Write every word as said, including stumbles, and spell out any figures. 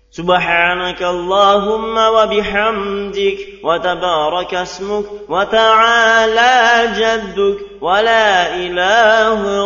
سبحانك اللهم وبحمدك وتبارك اسمك وتعالى جدك ولا إله